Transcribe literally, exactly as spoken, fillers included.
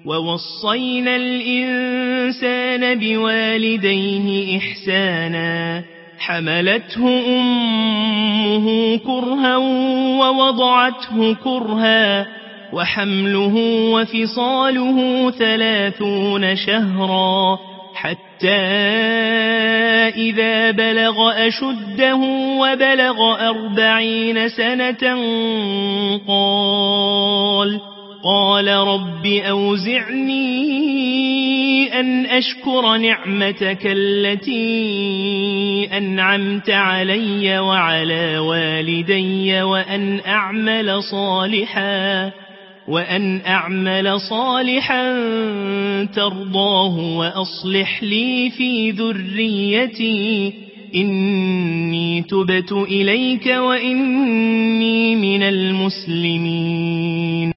ووصينا الإنسان بوالديه إحسانا حملته أمه كرها ووضعته كرها وحمله وفصاله ثلاثون شهرا حتى إذا بلغ أشده وبلغ أربعين سنة قال قال رب أوزعني أن أشكر نعمتك التي أنعمت علي وعلى والدي وأن أعمل صالحا وأن أعمل صالحا ترضاه وأصلح لي في ذريتي إني تبت إليك وإني من المسلمين.